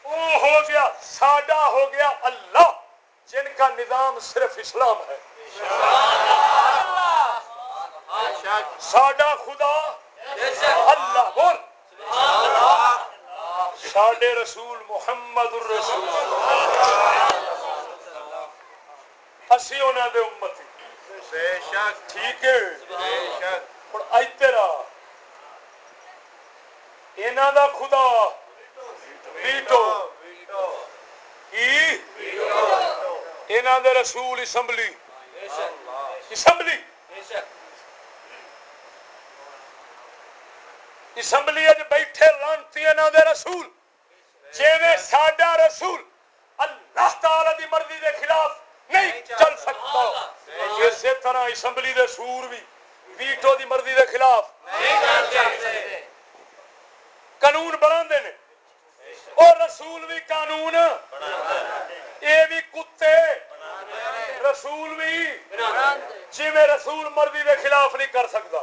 وہ ہو گیا ساڈا ہو گیا اللہ جن کا نظام صرف اسلام ہے. ساڈا خدا اللہ بول ساڈے رسول محمد الرسول اسی انہاں دے امتی. بے شک ٹھیک ہے. بے شک ہن ادھر انہاں دا خدا ویٹو کی انہاں دے رسول اسمبلی اسمبلی اسمبلی وچ بیٹھے لانتی انہاں دے رسول جویں ساڈا رسول اللہ تعالی دی مرضی دے خلاف نہیں چل سکتا اسی طرح اسمبلی دے سور بھی ویٹو دی مرضی دے خلاف نہیں چل سکتے. قانون بناندے نے اور رسول بھی قانون اے بھی کتے رسول بھی جی میں رسول مرضی دے خلاف نہیں کر سکتا.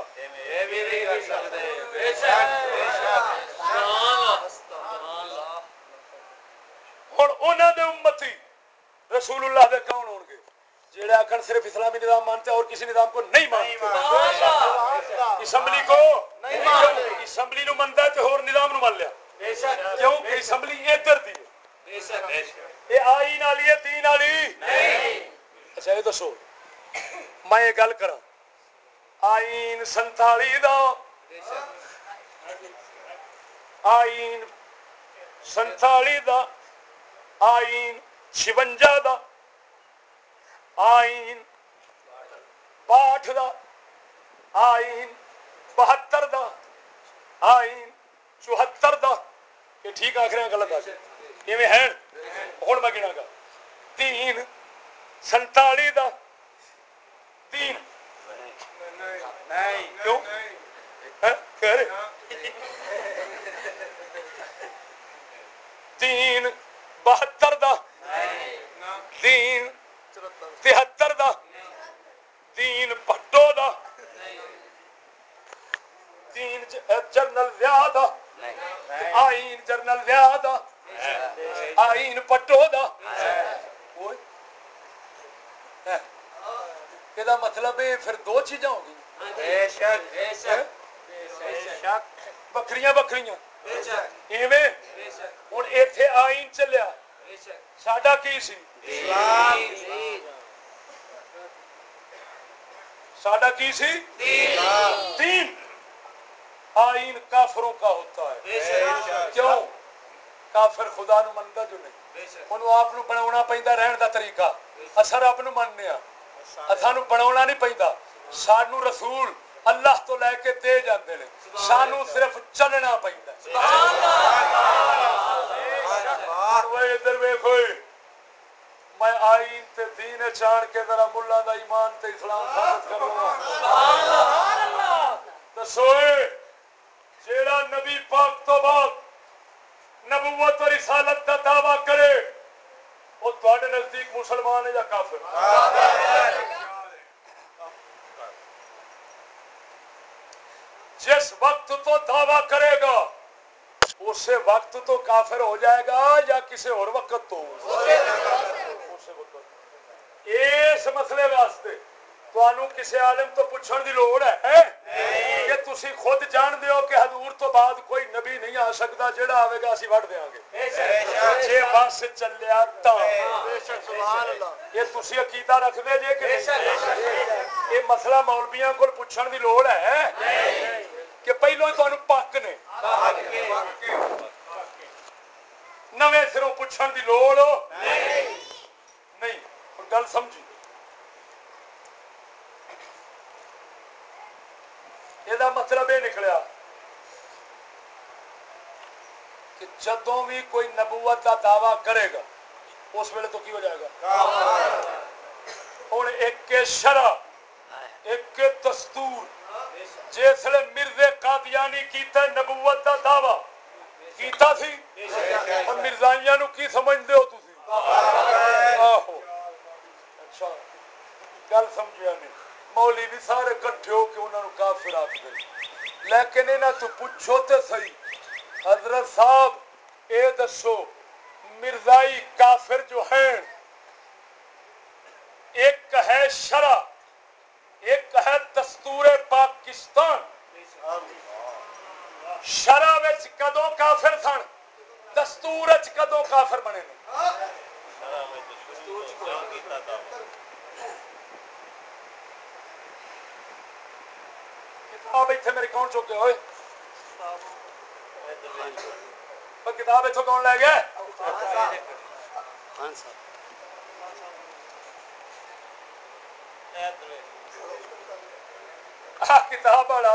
ہن انہاں دے امتی رسول اللہ دے کون ہون گے جڑے آکھن صرف اسلامی نظام مانتے اور کسی نظام کو نہیں مانتے. اسمبلی کو نہیں مانتے اسمبلی نو مندا تے اور نظام نو مان لیا کیوں کہ اسمبلی ادھر دی یہ آئین والی ہے دین والی نہیں. اچھا یہ دسو میں یہ گل کراں آئین 47 دا آئین 47 دا آئین 56 دا آئین 62 دا آئین 72 دا آئین 74 دا یہ ٹھیک آخر غلط آ گیا ہے. ہوں میں گنا گا 347 دا تین کیوں 372 دا 373 دا دین پٹو دا دین جنرل ویاہ دا آئین جنرل ویاہ دا آئین پٹو دا. یہ مطلب ہے پھر دو چیزاں ہو گئی بکریاں بکریاں ایویں. ہوں ایتھے آئین چلیا ساڈا کی سی ساڈا کی سی دین. آئین کافروں کا ہوتا ہے کیوں کافر خدا نو منتا جو نہیں انہوں آپ نو بناونا پیندا رہن دا طریقہ اثر آپ نو مننے ہاں سانو بناونا نہیں پیندا. سانو رسول اللہ تو لے کے دے جاندے نے سانو صرف چلنا پیندا. سبحان اللہ. ادھر ویکھو میں آئین تے دین چاڑ کے ذرا ملا دا ایمان تے اسلام ثابت کروں. سبحان اللہ. دسو جیڑا نبی پاک تو بعد نبوت اور رسالت کا دعویٰ کرے وہ تواڈے نزدیک مسلمان ہے یا کافر؟ جس وقت تو دعویٰ کرے گا اسی وقت تو کافر ہو جائے گا یا کسی اور وقت تو اس مسئلے واسطے تانوں کسی عالم تو پوچھن دی لوڑ ہے کہ تسی خود جان دیو کہ حضور تو بعد کوئی نبی نہیں آ سکتا جڑا آوے گا اسی وڈ دیاں گے جے بس چلیا تا. یہ تسی عقیدہ رکھ دے جے کہ نہیں یہ مسئلہ مولویاں کول پوچھن دی لوڑ ہے کہ پہلو تانوں پک نے نویں سروں پوچھن دی لوڑ نہیں. گل سمجھی یہ مطلب یہ نکلیا کہ جدوں بھی کوئی نبوت کا دعویٰ کرے گا اس ویلے تو کی ہو جائے گا ہوں ایک شرع ایک دستور جسے مرزے قادیانی کیتا نبوت کا دعویٰ کیتا سی اور مرزائیاں نو کی سمجھتے ہو تسی؟ اچھا گل سمجھیا نہیں. مولوی بھی سارے کٹھے ہو کے انہوں نے کافر آکھدے لیکن انہاں تو پوچھو تے صحیح حضرت صاحب اے دسو مرزائی کافر جو ہیں، ایک ہے شرع، ایک ہے دستور پاکستان. شرع وچ کدوں کافر سن، دستور وچ کدوں کافر بنے نے. کتاب اتنے میرے کون چکے ہوئے، کتاب اتوں کون لے گیا؟ کتاب والا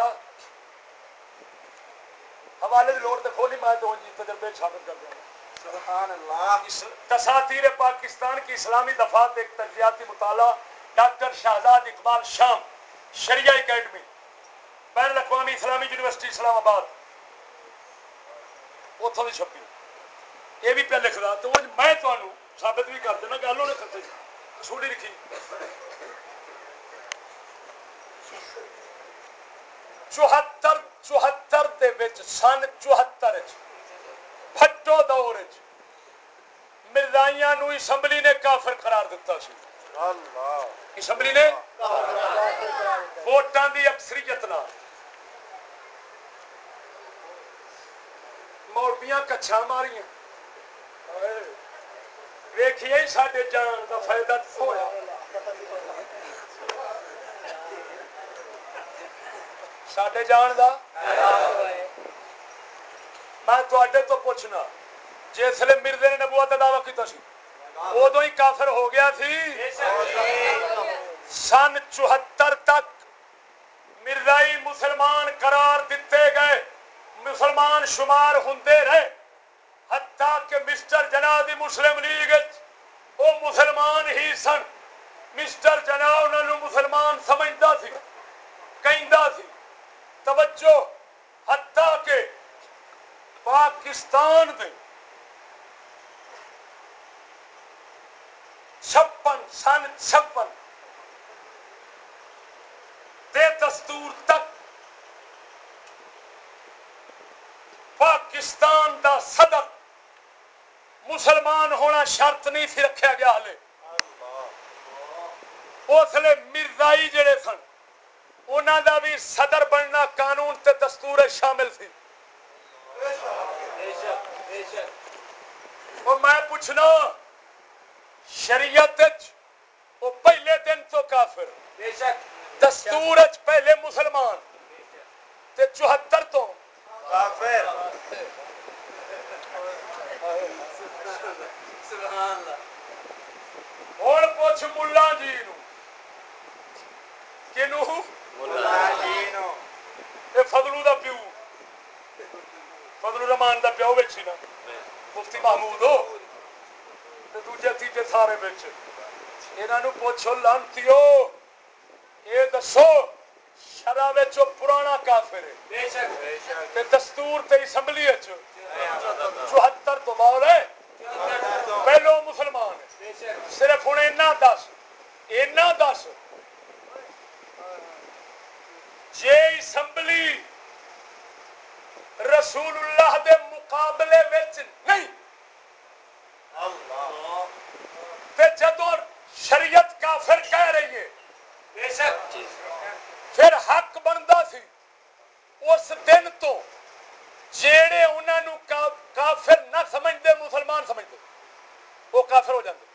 حوالے کی لوڑ تو کھولی، میں تو تجربے شامل کر دوں. سبحان اللہ. دساتیر پاکستان کی اسلامی دفعات ایک تجزیاتی مطالعہ، ڈاکٹر شہزاد اقبال شام، شریعہ اکیڈمی، بین الاقوامی اسلامی یونیورسٹی اسلام آباد، اتوں کی چھپی. یہ بھی پہ لکھ رہا تو میں تمہیں ثابت بھی کر دینا، گل انہیں کرتے چھوڑی لکھی. 74 دے وچ سن 74 بھٹو دور مرزائیاں نو اسمبلی نے کافر قرار دیتا سی. اسمبلی نے ووٹاں دی اکثریت نال مولویاں کچھاں ماریاں، ویکھیے ساڈے جان دا فائدہ ہویا. ساڈے جان دا میں تواڈے تو پوچھنا، جسلے مرزے نے نبوت کا دعویٰ کیتا سی ادو ہی کافر ہو گیا سی. سن 74 تک مرزائی مسلمان قرار دیتے گئے، مسلمان شمار ہوندے رہے، حتیٰ کہ مسٹر جناح دی مسلم لیگ وہ مسلمان ہی سن. مسٹر جناح انہوں نے مسلمان سمجھدا سی، کہندا سی. توجہ، حتیٰ کہ پاکستان دے 56 دے دستور تک پاکستان دا صدر مسلمان ہونا شرط نہیں سی رکھا گیا. ہلے اس لیے مرزائی جڑے سن انہاں دا بھی صدر بننا قانون تے دستور شامل سی. اور میں پوچھنا، شریعت وہ پہلے دن تو کافر، دستور پہلے مسلمان تے 74 تو کافر. ہوں پوچھ ملا جی نو، کنو فضلو دا پیو، فضل الرحمان دا پیو بیٹھی نا، مفتی محمود ہو دوجے تیجے سارے بچ. انہوں پوچھو لانتیو، یہ دسو شرع وچ پرانا کافر ہے، دستور تے اسمبلی 74 تو بعد ہے پہلو مسلمان ہے. صرف ہوں اینا دس جے اسمبلی رسول اللہ دے مقابلے وچ نہیں تے جدو شریعت کافر کہہ رہی ہے پھر حق بنتا سی اس دن تو جیڑے انہوں کافر نہ سمجھتے مسلمان سمجھتے وہ کافر ہو جاتے.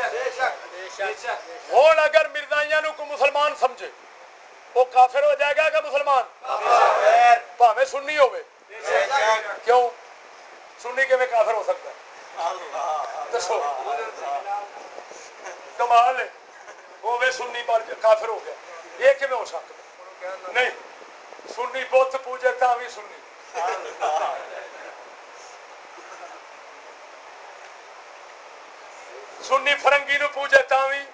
ہوں اگر مرزائیاں کو مسلمان سمجھے وہ کافر ہو جائے گا کہ مسلمان؟ بھاویں سنی ہوئے. کیوں سنی کیویں کافر ہو سکتا ہے؟ دسو کمال ہے. ہوے سنی کافر ہو گیا، یہ کیویں ہو سکتا؟ نہیں، سنی بت پوجے تا بھی سنی، سنی فرنگی نو پوجے تا بھی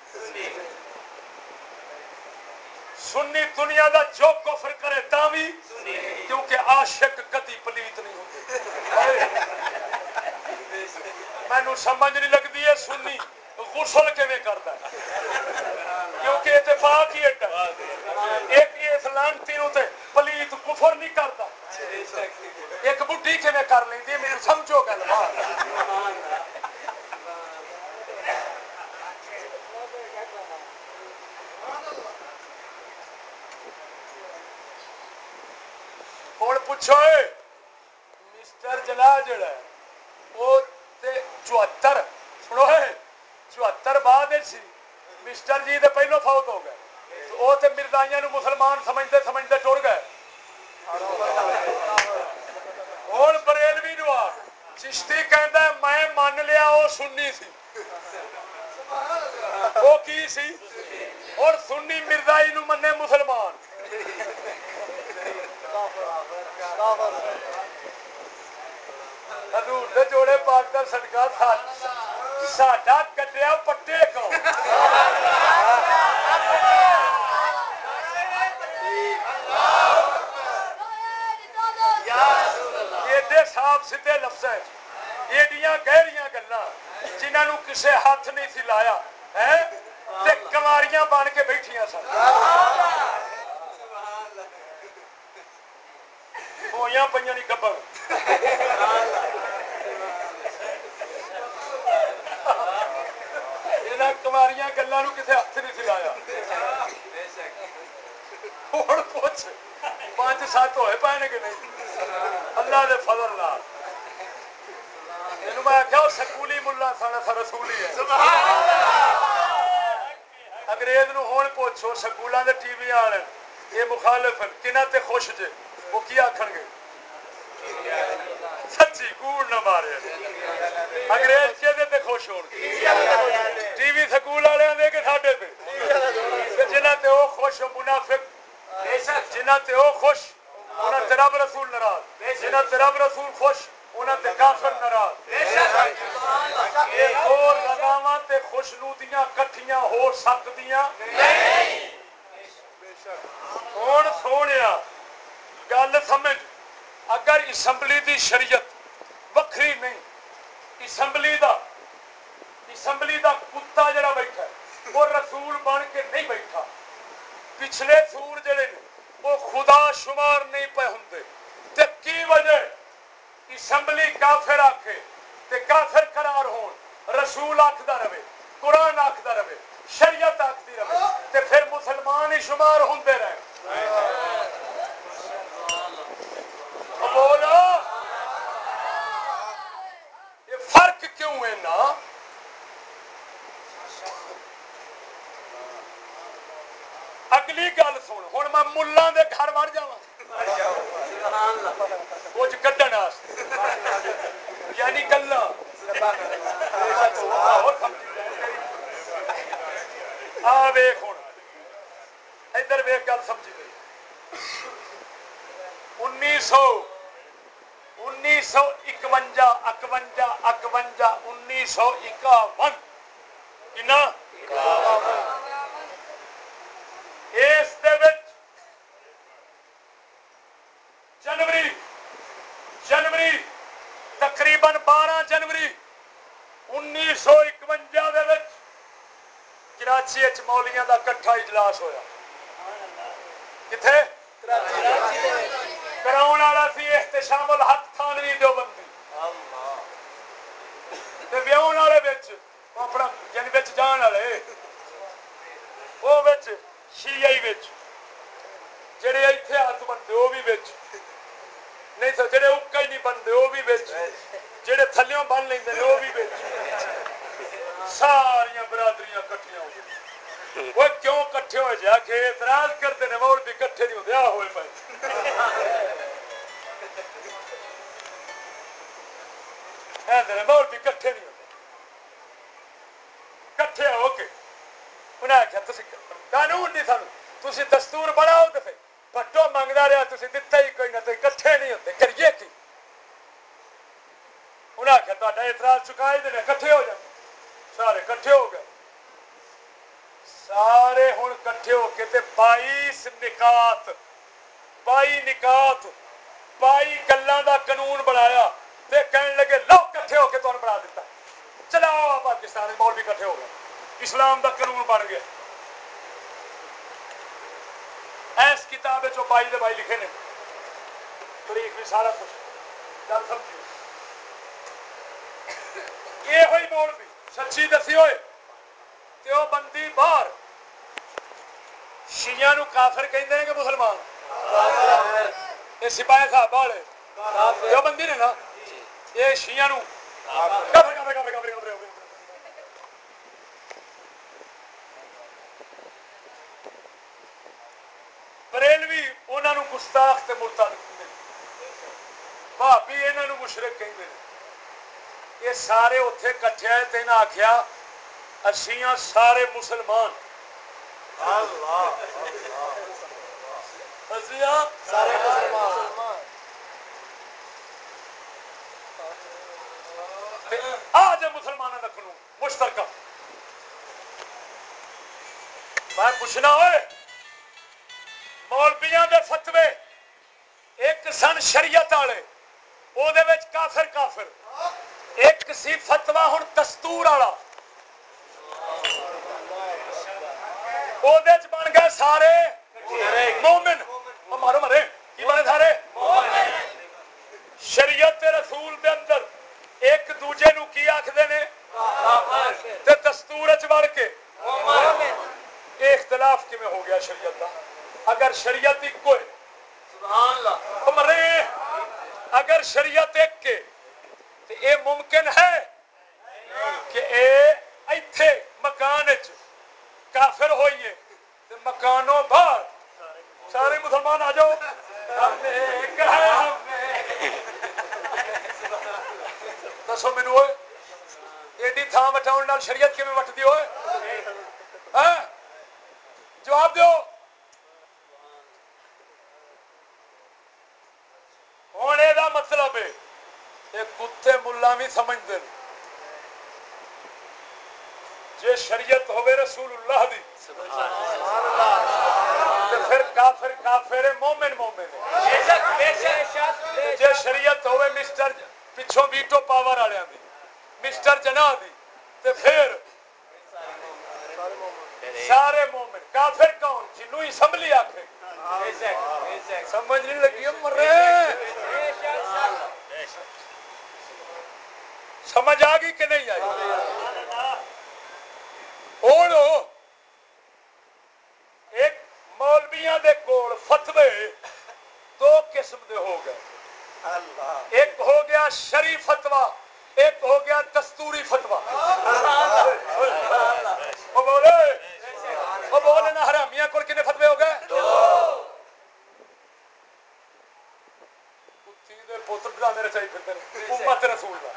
سنی، دنیا دا جو کفر کرے تا بھی، کیونکہ عاشق کدی پلیت نہیں ہوتے. مینوں سمجھ نہیں لگتی ہے سنی غسل کیویں کرتا ہے، کیونکہ اتفاق ہی ایک اس لانتی نو تے پلیت کفر نہیں کرتا. ایک بڈھی کیویں کر لیندی ہے، میرے سمجھو گل. پوچھو مسٹر جلا جڑا ہے وہ 74 سنو 74 بعد سی مسٹر جی تو پہلو فوت ہو گئے وہ تو مردائیاں نو مسلمان سمجھتے سمجھتے ٹر گئے ہوں بریلوی نو آ چشتی کہندا ہے میں مان لیا وہ سنی سی وہ کی سی اور سنی مردائی نو منے مسلمان حضور دے جوڑے پاک دا صدقہ ساڈا کٹیا پٹے کو ایڈے صاف سیدھے لفظ ایڈیاں گہریاں گلاں جنہاں نو کسے ہاتھ نہیں سی لایا ہے تے کنواریاں بن کے بیٹھیاں سن ہویاں پئیاں نہیں گبر انہاں کنواریاں گلاں نو کسے ہاتھ نہیں سی لایا ہن پوچھ 5-7 ہوئے پے نے کہ نہیں اللہ دے فضل نال میں آخیا سکولی ملا سانا سا رسولی ہے انگریز نو ہون پوچھو سکولوں کے ٹی وی والے یہ مخالف کنہ تے خوش جے وہ کی آخن گے سچی کوڑ نہ مارے انگریز کہ خوش ہو ٹی وی سکول والے دے کے ساڈے پہ جنہ تے وہ خوش منافق جنہ تے وہ خوش انہاں تے رب رسول ناراض جنہ تے رب رسول خوش انہاں تے کافر ناراض یہ دو لگاواں تے خوشنودیاں کٹھیاں ہو سکدیاں نہیں ہن سونیا گل سمجھ اگر اسمبلی دی شریعت وکھری نہیں اسمبلی دا کتا جڑا بیٹھا ہے وہ رسول بن کے نہیں بیٹھا پچھلے سور جڑے نے وہ خدا شمار نہیں پے ہوندے تے کی وجہ اسمبلی کافر آکھے تے کافر قرار ہون رسول آکھدا رہے قرآن آکھدا رہے شریعت آکھدی رہے تے پھر مسلمان ہی شمار ہوندے رہے بولو یہ فرق کیوں ہے نا اگلی گل سن ہن میں ملاں دے گھر وڑ جاواں کچھ کڈن واسطے یعنی گلاں آ ویکھ ہن ادھر ویکھ گل سمجھی گئی 1951 کنا اس دے وچ جنوری تقریباً 12 جنوری 1951 دے وچ کراچی وچ مولیاں دا کٹھا اجلاس ہویا کتھے کراؤن والا سی احتشام الحق تھانوی دیوبندی تے ویاون والے وچ اپنا یعنی وچ جان والے وہ وچ شیعی وچ جڑے ایتھے ہاتھ بنتے وہ بھی وچ نہیں تو جڑے اکا ہی نہیں بنتے وہ بھی وچ جڑے تھلیوں بن لیندے نے وہ بھی وچ ساریاں برادریاں کٹھیاں ہو گئی وہ کیوں کٹھے ہو جا کے اعتراض کرتے ہیں مول بھی کٹھے نہیں ہوتے ہوئے پہ مول بھی کٹھے نہیں ہوتے کٹھے ہو کے انہیں آخیا قانون نہیں سانو تھی دستور بناؤ تو پھر پٹو منگتا رہا تھی دتا ہی کوئی نہ کٹھے نہیں ہوتے کریے کی انہیں آخیا تا اعتراض چکا ہی دینا کٹھے ہو جائیں سارے کٹھے ہو گئے سارے ہوں کٹھے ہو کے 22 نکات 22 گلاں دا قانون بنایا تے کہنے لگے لو کٹھے ہو کے تمہیں بنا دیتا چلاؤ پاکستان مول بھی کٹھے ہو گئے اسلام دا قانون بن گیا ایس کتاب جو 22 دے 22 لکھے نے تاریخ بھی سارا کچھ گل سمجھو یہ ہوئی مول بھی سچی دسی ہوئے کہ وہ بندی باہر شیعہ نو کافر کہندے ہیں کہ مسلمان یہ سپاہی صاحب والے جو بندی نے نا یہ شیعہ نو کافر کافر کافر کافر کافر بریلوی انہاں نو گستاخ تے مرتد کہندے بھابی انہاں نو مشرک کہندے نے یہ سارے اوتھے کٹھے آئے تے انہاں آکھیا اسیاں سارے مسلمان اللہ اسیاں سارے مسلمان آج مسلمانوں کا قانون مشترکہ میں پوچھنا ہوئے مولویاں دے فتوے ایک سن شریعت والے او دے وچ کافر کافر ایک سی فتوا ہن دستور والا او دے وچ بن گئے سارے مومن مارو مرے کی بنے سارے شریعت رسول دے اندر ایک دوجے نو کی آکھدے نے تے دستور وچ وڑ کے یہ اختلاف کیویں ہو گیا شریعت دا اگر شریعت ایک ہے سبحان اللہ مرے اگر شریعت ایک کے تو یہ ممکن ہے کہ اے ایتھے مکان وچ کافر ہوئیے تے مکانوں باہر سارے مسلمان آ جاؤ دسو مینوں ہوئے ایڈی تھان وٹاؤن نال شریعت کیویں وٹدی ہوئے ہاں جواب دیو ہوں یہ مطلب ہے یہ کتے ملا بھی سمجھتے ہیں جے شریعت ہوئے رسول اللہ دی پھر کافر کافر ہے مومن مومن ہے جے شریعت ہوئے مسٹر پچھوں ویٹو پاور والوں دی مسٹر جناح دی تے پھر سارے مومن کافر کون جنوں اسمبلی آکھے سمجھ نہیں لگی مرے سمجھ آ گئی کہ نہیں آئی ہوں ایک مولویاں دے کول فتوے دو قسم دے ہو گئے ایک ہو گیا شرعی فتوا ایک ہو گیا دستوری فتوا وہ بولے نا حرامیاں کول کنے فتوے ہو گئے کتی دے پتر ڈرامے رچائی پھرتے ہیں امت رسول دا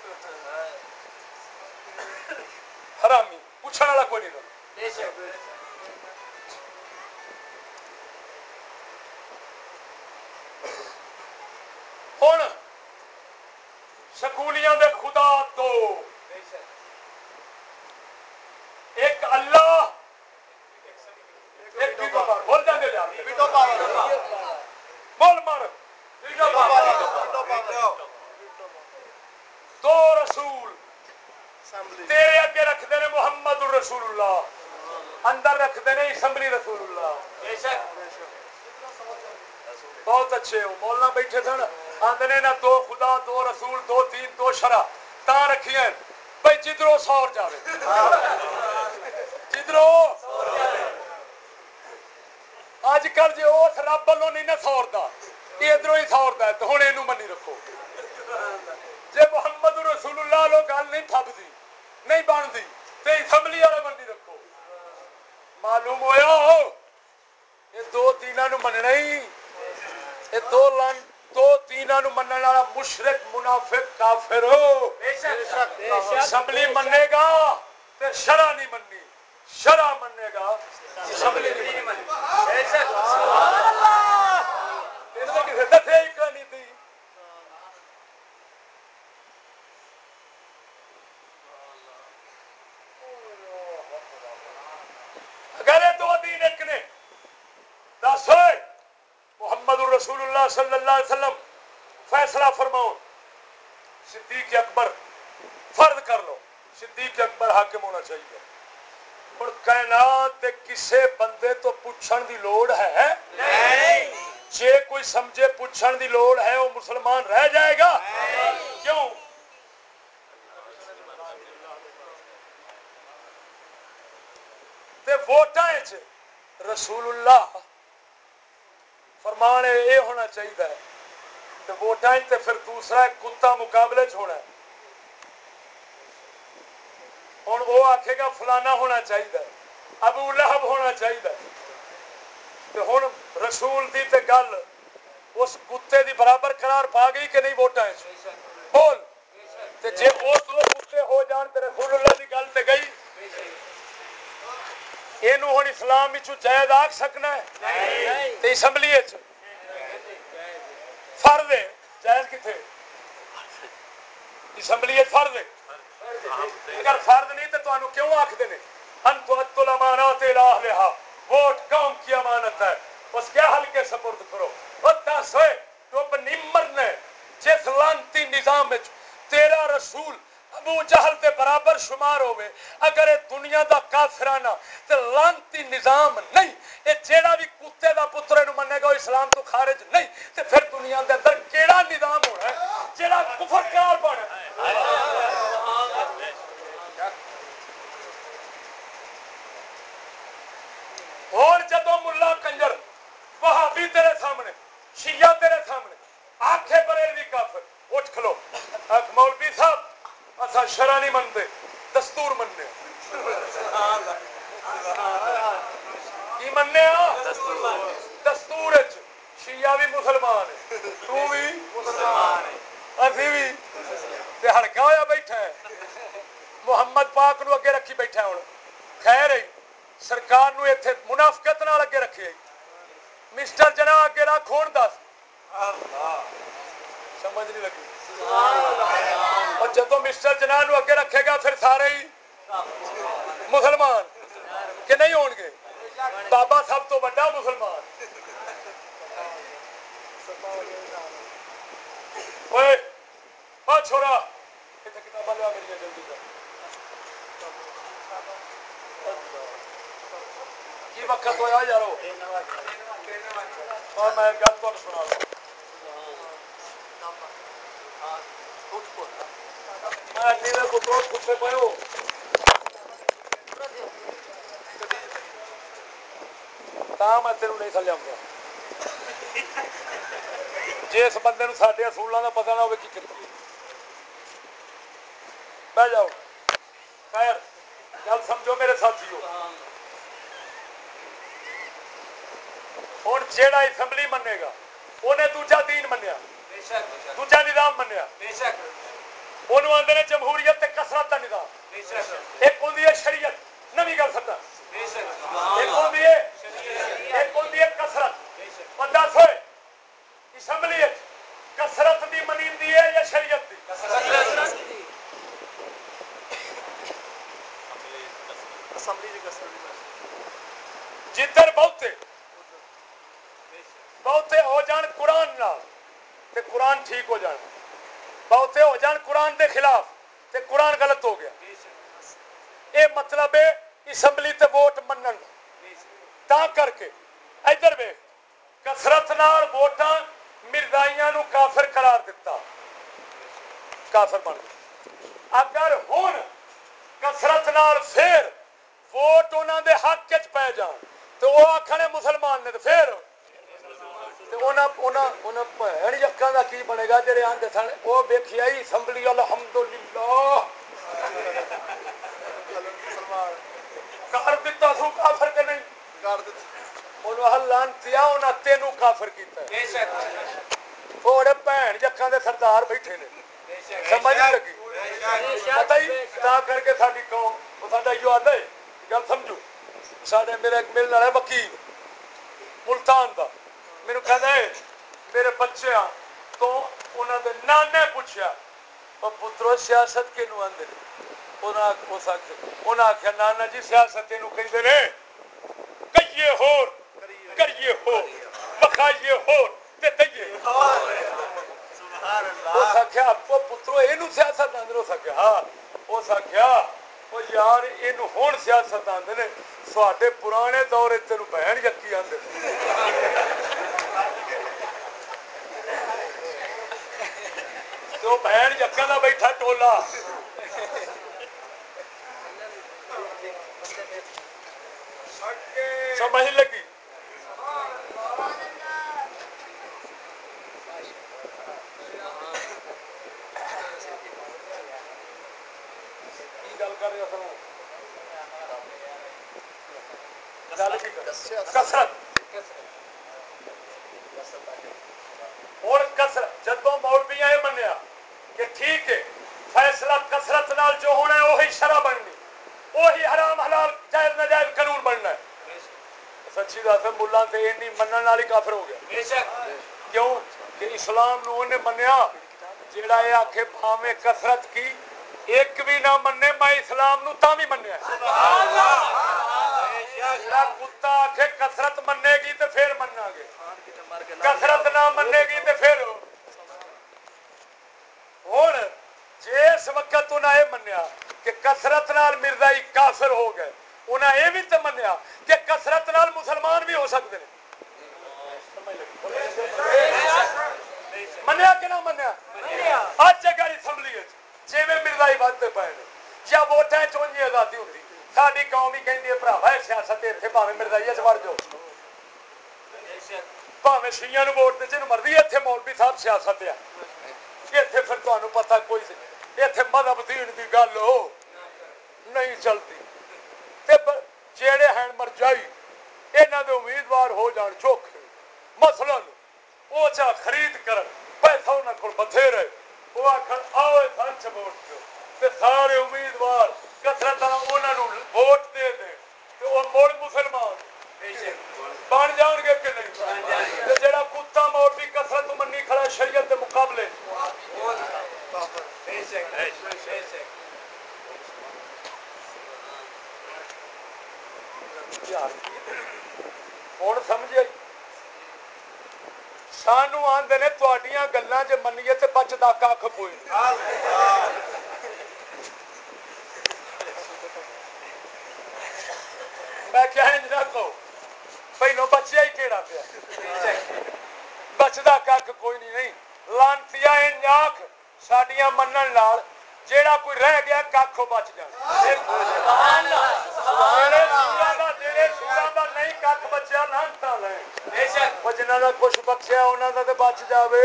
حرامی پوچھنے والا کوئی نہیں تھا ہوں سکولیاں دے خدا دو ایک اللہ ایک ویٹو پاور بول جاندے یار ویٹو پاور بول مار ویٹو پاور دو رسول تیرے اگے رکھتے ہیں محمد الرسول اللہ اندر رکھتے ہیں اسمبلی رسول اللہ بہت اچھے ہو مولانا بیٹھے سن آندے نے نا دو خدا دو رسول دو دین دو شرع تا رکھی ہیں بھائی جدروں سور جاوے جدروں اج کل جی اس رب والوں نہیں نہ سوردا یہ ادھروں ہی سوردا ہے تو ہن اینو منی رکھو جے محمد رسول اللہ لو گل نہیں پھبدی نہیں بنتی تے اسمبلی والا منی رکھو معلوم ہویا یہ دو تیناں نو مننا ہی یہ دو تیناں نو منن والا مشرک منافق کافر ہو اسمبلی منے گا تے شرع نہیں مننی شرع منے گا اسمبلی نہیں مننی سبحان اللہ انہاں کسے دسے ہی کہانی تھی اگر یہ دو دین ایک نے دس محمد الرسول اللہ صلی اللہ علیہ وسلم فیصلہ فرماؤ صدیق اکبر فرض کر لو صدیق اکبر حاکم ہونا چاہیے اور کائنات کسے بندے تو پوچھن دی لوڑ ہے نہیں جے کوئی سمجھے پوچھن دی لوڑ ہے وہ مسلمان رہ جائے گا کیوں تے ووٹاں وچ رسول اللہ فرمان یہ ہونا چاہیے تو ووٹاں تے پھر دوسرا کتا مقابلے چ ہونا. ہوں وہ آکھے گا فلانا ہونا چاہیے, ابو لہب ہونا چاہیے. تو ہوں رسول دی تے گل اس کتے دی برابر قرار پا گئی کہ نہیں ووٹاں بول. تے جے اس دو کتے ہو جان تے رسول اللہ دی گل تے گئی. اینو ہن اسلام وچ جائز آکھ سکنا ہے تے اسمبلی وچ فرض ہے. جائز کتنے اسمبلی وچ فرض ہے. اگر فرض نہیں تو تانوں کیوں آکھدے نے ان تؤدوا الامانات الی اہلھا, ووٹ قوم کی امانت ہے اس کے حلقے سپرد کرو. اور دس ہوئے ٹوپ نمر نے جس لانتی نظام وچ تیرا رسول ابو جہل کے برابر شمار ہوئے, اگر یہ دنیا دا کافرانہ تے لانتی نظام نہیں, یہ جیڑا بھی کتے دا پتر نو منے گا اسلام تو خارج نہیں, تے پھر دنیا دے اندر کیڑا نظام ہونا ہے جیڑا کفر کار بنے. اور جدو ملا کنجر وہابی تیرے سامنے, شیعہ تیرے سامنے آنکھیں بریلوی کافر اٹھ کھلو, مولوی صاحب اسا شرع نہیں منتے دستور مننے. کی مننے دستور شیعہ بھی مسلمان ہے, تو بھی مسلمان ہے, اسی بھی تے ہڑکا ہویا بیٹھا ہے. محمد پاک نو اگے رکھی بیٹھا ہوں. خیر ہے سرکار نو ایتھے منافقت نال اگے رکھے, مسٹر جناح اگے رکھ ہون دس سمجھ نہیں لگی. اور جدو مسٹر جناح نو اگے رکھے گا پھر سارے ہی مسلمان کہ نہیں ہون گے. بابا سب تو بڑا مسلمان. اوئے او چھوڑا ایتھے کتاباں لیا میری جلدی کر. کی وقت ہویا یارو, اور میں گل تو سنا میں پتروں کتے پے ہو میں تیروں نہیں سمجھاؤں. جس بندے نو ساڈے اصولوں کا پتہ نہ ہو کی کرتا بہ جاؤ. خیر گل سمجھو میرے ساتھیو, ہوں جیڑا اسمبلی منے گا انہیں دوجا دین منیا, دوجا نظام منیا. انہوں آدھے نے جمہوریت تے کثرت کا نظام. ایک ہوندی ہے شریعت نویں گل سمجھا, ایک ہوندی ہے کثرت. بندہ سوئے اسمبلی کثرت دی منیندی ہے یا شریعت دی؟ جدھر بہتے ہو جان قرآن نال تے قرآن ٹھیک ہو جان, بہتے ہو جان قرآن دے خلاف تے قرآن غلط ہو گیا. اے مطلب ہے اسمبلی تے ووٹ منن. تا کر کے ادھر ویکھ کثرت نال ووٹاں مرزائیاں نو کافر قرار دیتا, کافر بن گئے. اگر ہن کثرت نال پھر ووٹ انہاں دے حق وچ پے جان تو وہ آکھنے مسلمان نے, پھر یقاں دا کی بنے گا جڑے آندے سن وہ ویکھیا اسمبلی الحمدللہ کر دتا سو کافر کے نہیں کر دتا انہوں لانتیا انہاں تینوں کافر کیتا ہے. اوڑے بہن یقاں دے سردار بیٹھے نے, سمجھ نہیں لگی پتہ ہی تا کر کے ساری قوم وہ ساڈا ایو آدھا ہے گل سمجھو. ساڈے میرے ایک ملنے والا وکیل ملتان دا میرے کہندا ہے میرے بچے تو انہوں دے نانے پوچھا پترو سیاست کینوں آندے نے, انہاں آخیا نانا جی سیاست اینوں کہندے نے کئیے ہور کریے ہور مکھائیے ہور تے دئیے اس آخیا آپ پترو اینوں سیاست آندے. اس آخیا ہاں. اس آخیا وہ یار اینوں ہون سیاست آندے نے, ساڈے پرانے دور تینوں بہن یقی آندے تو بہن یقاں دا بیٹھا ٹولا سمجھ لگی. کر رہے ہوں کسرت اور کسرت جدوں مولویاں یہ منیا کہ ٹھیک ہے فیصلہ کسرت نال جو ہونا ہے وہی شرع بننی وہی حرام حلال جائز ناجائز قانون بننا ہے سچی دس ملا تے اینی منن والی کافر ہو گیا بے شک کیوں کہ اسلام نو اونے منیا جیڑا اے آکھے بھاویں کسرت کی ایک بھی نہ مننے میں اسلام نو تاں بھی منیا سبحان اللہ جیڑا کتا آکھے کسرت مننے گی تے پھر مننا گے کسرت نہ مننے گی تے پھر ہن جس وقت انہاں اے منیا کہ کسرت نال مرزائی کافر ہو گئے انہاں اے بھی تے منیا کہ کسرت نال مسلمان بھی ہو سکتے ہیں منیا کہ نہ منیا اج اگر اسمبلی جی میں مرزائی بنتے پے یا ووٹاں چونجی آزادی ہوتی ساری قوم ہی کہندی ہے بھراوا سیاست اتنے پاویں مرزائی وڑ جاؤ پاویں شیعہ نو ووٹ دے جن مرضی اتنے مولوی صاحب سیاست ہے اتنے پھر تمہیں پتا کوئی اتنے مذہب دین کی گل ہو نہیں چلتی جیڑے ہیں مرجائی انہاں دے امیدوار ہو جان چوکھے مثلا وہ چا خرید کر پیسہ انہاں کول بتھیرے وہ آخر آؤ سنچ ووٹ دو تے سارے امیدوار کسرت انہاں نو ووٹ دے دے تے وہ مڑ مسلمان بن جان گے کہ نہیں تے جڑا کتا موڑ بھی کسرت منی کھڑا شریعت دے مقابلے ہوں سمجھے سانو آندے نے تہاڈیاں گلاں جے منیے تے بچدا کھ کوئی میں کیا انج نہ کہو پہلو بچیا ہی کیڑا پیا بچدا کھ کوئی نہیں لانتیا انج آکھ ساڈیاں منن نال جیڑا کوئی رہ گیا کھو بچ جانا سبحان اللہ سبحان اللہ جڑے سوراں دا نہیں کھ بچیا لعنتاں لے بے شک جنہاں دا کچھ بخشیا انہاں دا تے بچ جاوے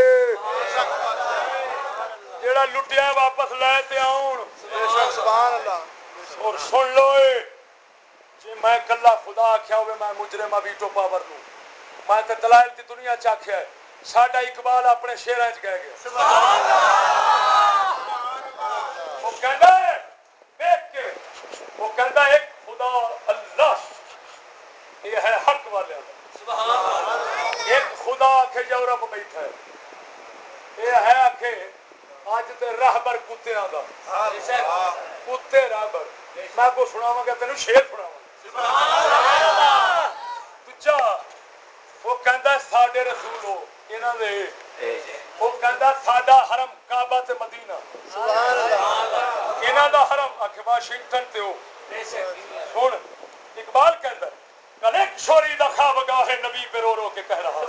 جیڑا لٹیا واپس لے تے آون سبحان اللہ اور سن لو جی میں کلا خدا آکھیا ہوئے میں مجرم ویٹو پاور لوں میں تے دلائل دی دنیا چ آکھیا ہے ساڈا اقبال اپنے شعراں چ کہہ گیا سبحان اللہ وہ کہندا ہے دیکھ کے وہ کہندا ہے خدا اللہ یہ ہے حق والے سبحان اللہ ایک خدا کے یورپ بیٹھا ہے یہ ہے کہ اج تے راہبر کتےاں دا کتے راہبر میں کو سناواں گا تینوں شعر سناواں سبحان اللہ دجا وہ کہندا ساڈے رسول ہو انہاں دے وہ کہندا ساڈا حرم کعبہ تے مدینہ سبحان اللہ انہاں دا حرم اکھ واشنگٹن تے ہو سن اقبال کہندا کل ایک چھوری دا خوابگاہ نبی پہ رو رو کے کہہ رہا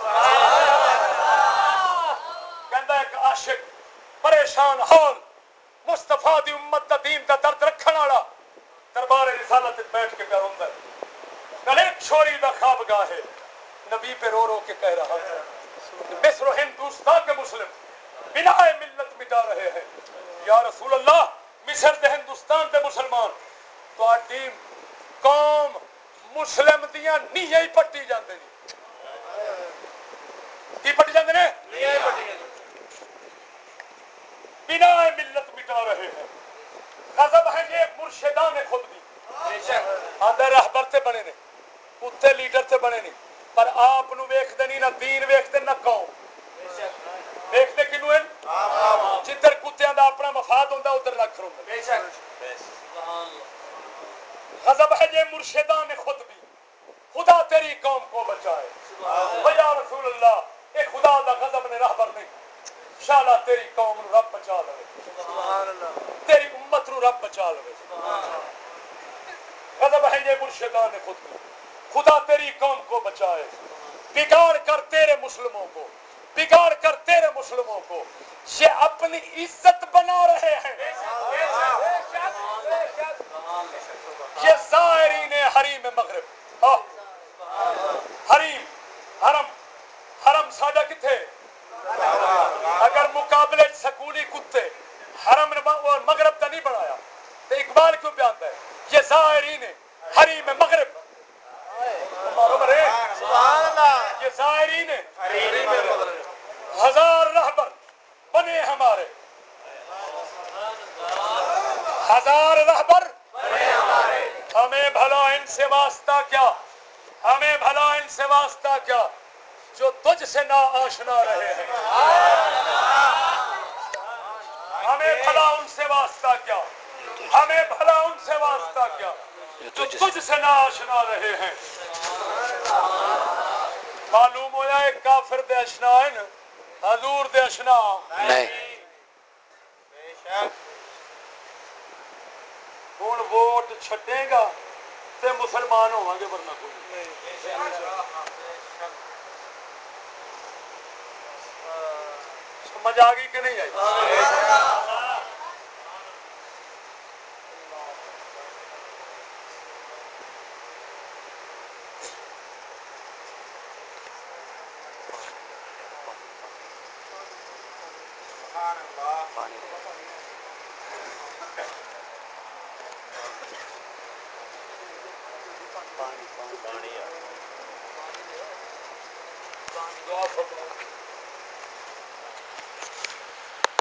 کہندا ایک عاشق پریشان حال مصطفیٰ دی امت دا دین دا درد رکھن والا دربار رسالت بیٹھ کے کہہ رہا ہے کل ایک چھوری دا خوابگاہ ہے نبی پہ رو رو کے کہہ رہا ہے مصر و ہندوستان کے مسلم بنا ملت مٹا رہے ہیں یا رسول اللہ مصر دے ہندوستان دے مسلمان تو قوم مسلم دیاں نیہاں ہی پٹی جاندے نے کی پٹی جاندے نے نیہاں پٹی بنا ملت مٹا رہے ہیں غضب ہے یہ مرشدان خود بھی آدھے رہبر تے بنے نے کتے لیڈر تے بنے نے پر آپ نو ویکھدے نہیں نہ دین ویکھدے نہ قوم ویکھدے کنوں ہیں جدھر کتیاں دا اپنا مفاد ہوندا ادھر لگ کھڑوندے بے شک غضب ہے یہ مرشدان خود بھی خدا تیری قوم کو بچائے یا رسول اللہ اے خدا دا غضب نے رہبر نہیں انشاءاللہ تیری قوم نو رب بچا لے سبحان اللہ تیری امت نو رب بچا لے سبحان اللہ غضب ہے یہ مرشدان خود بھی خدا تیری قوم کو بچائے بگاڑ کر تیرے مسلموں کو بگاڑ کر تیرے مسلموں کو یہ اپنی عزت بنا رہے ہیں یہ زائرین حریم مغرب حریم حرم ساڈا کتھے اگر مقابلے سکولی کتے حرم اور مغرب کا نہیں بنایا تو اقبال کیوں پیانتا ہے یہ زائرین حریم مغرب یہ زائرین ہزار رہبر بنے ہمارے ہزار رہبر ہمیں بھلا ان سے واسطہ کیا ہمیں بھلا ان سے واسطہ کیا جو تجھ سے نا آشنا رہے ہیں ہمیں بھلا ان سے واسطہ کیا ہمیں بھلا ان سے واسطہ کیا جو تجھ سے نا آشنا رہے ہیں معلوم ہوا ایک کافر دے اشنا ہے نا حضور دے اشنا نہیں ہوں ووٹ چھٹے گا تے مسلمان ہوں گے ورنہ کوئی سمجھ آ گئی کہ نہیں آئی دعا فرماؤ